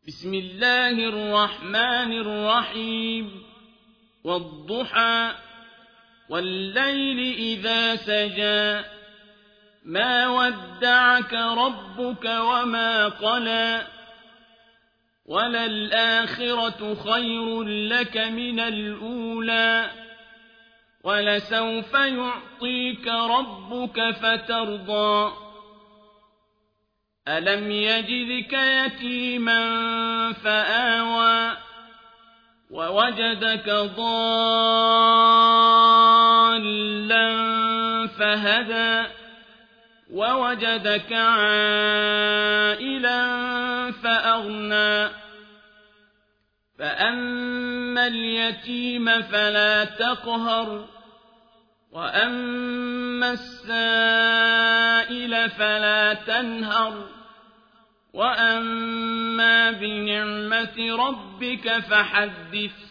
بسم الله الرحمن الرحيم والضحى والليل إذا سجى ما ودعك ربك وما قلى وللآخرة خير لك من الأولى ولسوف يعطيك ربك فترضى ألم يجدك يتيما فآوى ووجدك ضالا فهدى ووجدك عائلا فأغنى فأما اليتيم فلا تقهر وأما السائل فلا تنهر وأما بنعمة ربك فحدث